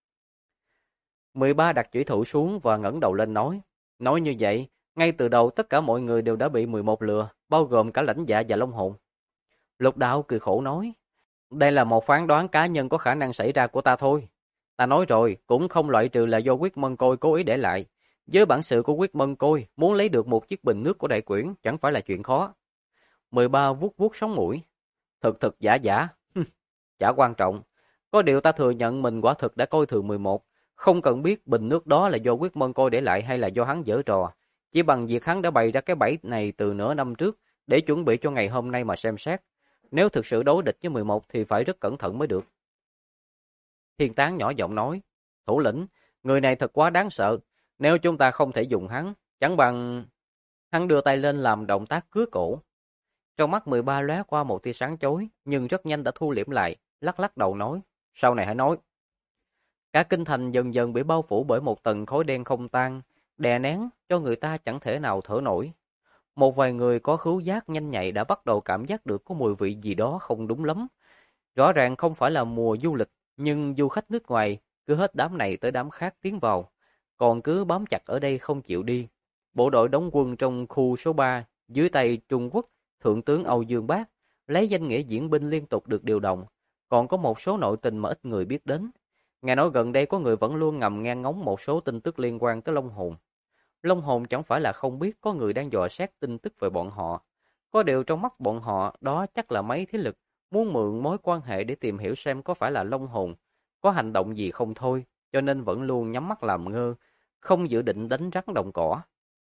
13 đặt chủy thủ xuống và ngẩng đầu lên nói. Nói như vậy, ngay từ đầu tất cả mọi người đều đã bị 11 lừa, bao gồm cả lãnh dạ và Long hồn. Lục Đạo cười khổ nói. Đây là một phán đoán cá nhân có khả năng xảy ra của ta thôi. Ta nói rồi, cũng không loại trừ là do Quyết Mân Côi cố ý để lại. Với bản sự của Quyết Mân Côi, muốn lấy được một chiếc bình nước của Đại quyển chẳng phải là chuyện khó. 13 vuốt vuốt sống mũi. Thực thực giả giả. Chả quan trọng. Có điều ta thừa nhận mình quả thực đã coi thường 11. Không cần biết bình nước đó là do Quyết Mân Côi để lại hay là do hắn giở trò. Chỉ bằng việc hắn đã bày ra cái bẫy này từ nửa năm trước để chuẩn bị cho ngày hôm nay mà xem xét. Nếu thực sự đối địch với 11 thì phải rất cẩn thận mới được. Thiên Tán nhỏ giọng nói. Thủ lĩnh, người này thật quá đáng sợ. Nếu chúng ta không thể dùng hắn, chẳng bằng... Hắn đưa tay lên làm động tác cứa cổ. Trong mắt 13 lóe qua một tia sáng chói, nhưng rất nhanh đã thu liễm lại, lắc lắc đầu nói, sau này hãy nói. Cả kinh thành dần dần bị bao phủ bởi một tầng khói đen không tan, đè nén cho người ta chẳng thể nào thở nổi. Một vài người có khứu giác nhanh nhạy đã bắt đầu cảm giác được có mùi vị gì đó không đúng lắm. Rõ ràng không phải là mùa du lịch, nhưng du khách nước ngoài cứ hết đám này tới đám khác tiến vào, còn cứ bám chặt ở đây không chịu đi. Bộ đội đóng quân trong khu số 3 dưới tay Trung Quốc, Thượng tướng Âu Dương Bác lấy danh nghĩa diễn binh liên tục được điều động, còn có một số nội tình mà ít người biết đến. Nghe nói gần đây có người vẫn luôn ngầm nghe ngóng một số tin tức liên quan tới Long hồn. Long hồn chẳng phải là không biết có người đang dò xét tin tức về bọn họ. Có điều trong mắt bọn họ đó chắc là mấy thế lực muốn mượn mối quan hệ để tìm hiểu xem có phải là Long hồn có hành động gì không thôi, cho nên vẫn luôn nhắm mắt làm ngơ, không dự định đánh rắn động cỏ.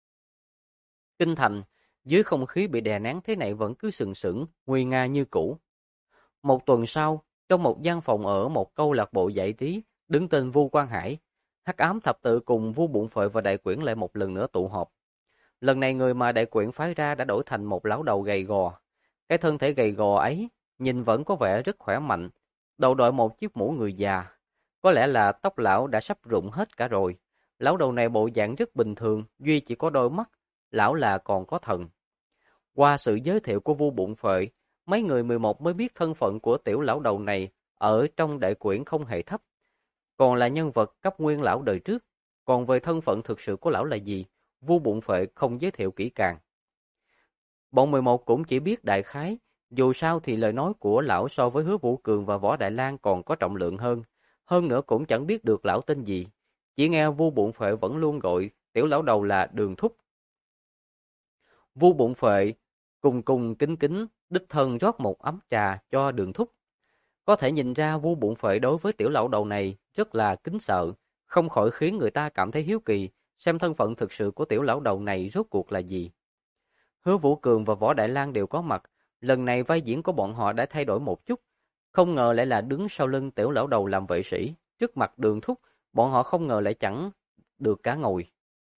Kinh thành, dưới không khí bị đè nén thế này vẫn cứ sừng sững, nguy nga như cũ. Một tuần sau, trong một gian phòng ở một câu lạc bộ giải trí, đứng tên Vu Quang Hải, Hắc Ám Thập Tự cùng Vu Bụng Phệ và Đại Quyển lại một lần nữa tụ họp. Lần này người mà Đại Quyển phái ra đã đổi thành một lão đầu gầy gò. Cái thân thể gầy gò ấy, nhìn vẫn có vẻ rất khỏe mạnh, đầu đội một chiếc mũ người già. Có lẽ là tóc lão đã sắp rụng hết cả rồi. Lão đầu này bộ dạng rất bình thường, duy chỉ có đôi mắt, lão là còn có thần. Qua sự giới thiệu của Vu Bụng Phệ, mấy người 11 mới biết thân phận của tiểu lão đầu này ở trong đại quyển không hề thấp, còn là nhân vật cấp nguyên lão đời trước. Còn về thân phận thực sự của lão là gì, Vu Bụng Phệ không giới thiệu kỹ càng. Bọn 11 cũng chỉ biết đại khái, dù sao thì lời nói của lão so với Hứa Vũ Cường và Võ Đại Lang còn có trọng lượng hơn. Hơn nữa cũng chẳng biết được lão tên gì. Chỉ nghe Vu Bụng Phệ vẫn luôn gọi tiểu lão đầu là Đường Thúc. Vu Bụng Phệ cùng cùng kính kính đích thân rót một ấm trà cho Đường Thúc. Có thể nhìn ra Vu Bụng Phệ đối với tiểu lão đầu này rất là kính sợ, không khỏi khiến người ta cảm thấy hiếu kỳ, xem thân phận thực sự của tiểu lão đầu này rốt cuộc là gì. Hứa Vũ Cường và Võ Đại Lang đều có mặt, lần này vai diễn của bọn họ đã thay đổi một chút, không ngờ lại là đứng sau lưng tiểu lão đầu làm vệ sĩ, trước mặt Đường Thúc, bọn họ không ngờ lại chẳng được cả ngồi.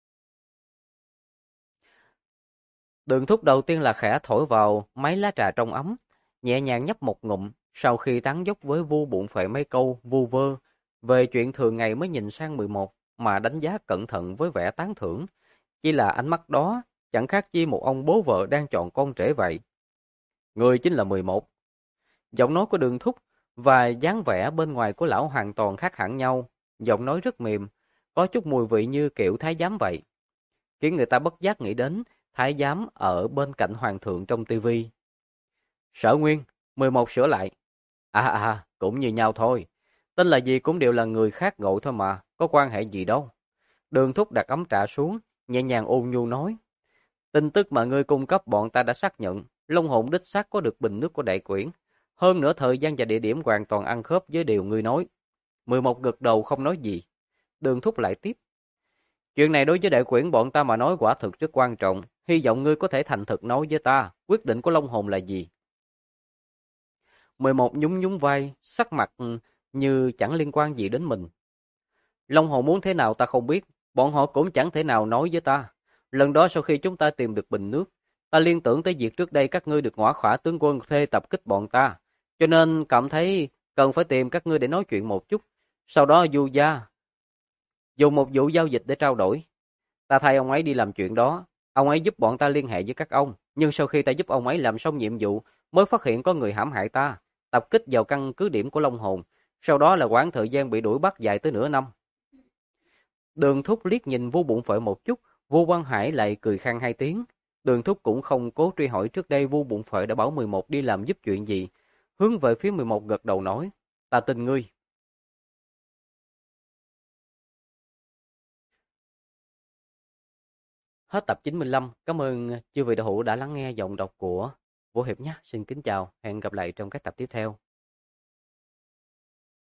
Đường Thúc đầu tiên là khẽ thổi vào mấy lá trà trong ấm, nhẹ nhàng nhấp một ngụm, sau khi tán dốc với Vu Bụng Phệ mấy câu vu vơ về chuyện thường ngày mới nhìn sang 11 mà đánh giá cẩn thận với vẻ tán thưởng, chỉ là ánh mắt đó chẳng khác chi một ông bố vợ đang chọn con rể vậy. Người chính là 11. Giọng nói của Đường Thúc và dáng vẻ bên ngoài của lão hoàn toàn khác hẳn nhau, giọng nói rất mềm, có chút mùi vị như kiểu thái giám vậy, khiến người ta bất giác nghĩ đến thái giám ở bên cạnh hoàng thượng trong tivi. Sở Nguyên, 11 sửa lại. Cũng như nhau thôi. Tên là gì cũng đều là người khác gọi thôi mà, có quan hệ gì đâu. Đường Thúc đặt ấm trà xuống, nhẹ nhàng ôn nhu nói. Tin tức mà ngươi cung cấp bọn ta đã xác nhận, Long Hồn đích xác có được bình nước của đại quyển. Hơn nữa thời gian và địa điểm hoàn toàn ăn khớp với điều ngươi nói. 11 gật đầu không nói gì. Đường Thúc lại tiếp. Chuyện này đối với đại quyển bọn ta mà nói quả thực rất quan trọng. Hy vọng ngươi có thể thành thực nói với ta, quyết định của Long Hồn là gì. 11 nhún nhún vai, sắc mặt như chẳng liên quan gì đến mình. Long Hồn muốn thế nào ta không biết, bọn họ cũng chẳng thể nào nói với ta. Lần đó sau khi chúng ta tìm được bình nước, ta liên tưởng tới việc trước đây các ngươi được ngõa khỏa tướng quân thuê tập kích bọn ta, cho nên cảm thấy cần phải tìm các ngươi để nói chuyện một chút. Sau đó dùng một vụ giao dịch để trao đổi. Ta thay ông ấy đi làm chuyện đó, ông ấy giúp bọn ta liên hệ với các ông, nhưng sau khi ta giúp ông ấy làm xong nhiệm vụ, mới phát hiện có người hãm hại ta, tập kích vào căn cứ điểm của Long Hồn, sau đó là quãng thời gian bị đuổi bắt dài tới nửa năm. Đường Thúc liếc nhìn Vu Bụng Phệ một chút, Vu Quang Hải lại cười khang hai tiếng. Đường Thúc cũng không cố truy hỏi trước đây Vu Bụng Phệ đã bảo 11 đi làm giúp chuyện gì, hướng về phía 11 gật đầu nói, ta tin ngươi. Hết tập 95, cảm ơn chư vị đạo hữu đã lắng nghe giọng đọc của Vũ Hiệp nhé. Xin kính chào, hẹn gặp lại trong các tập tiếp theo.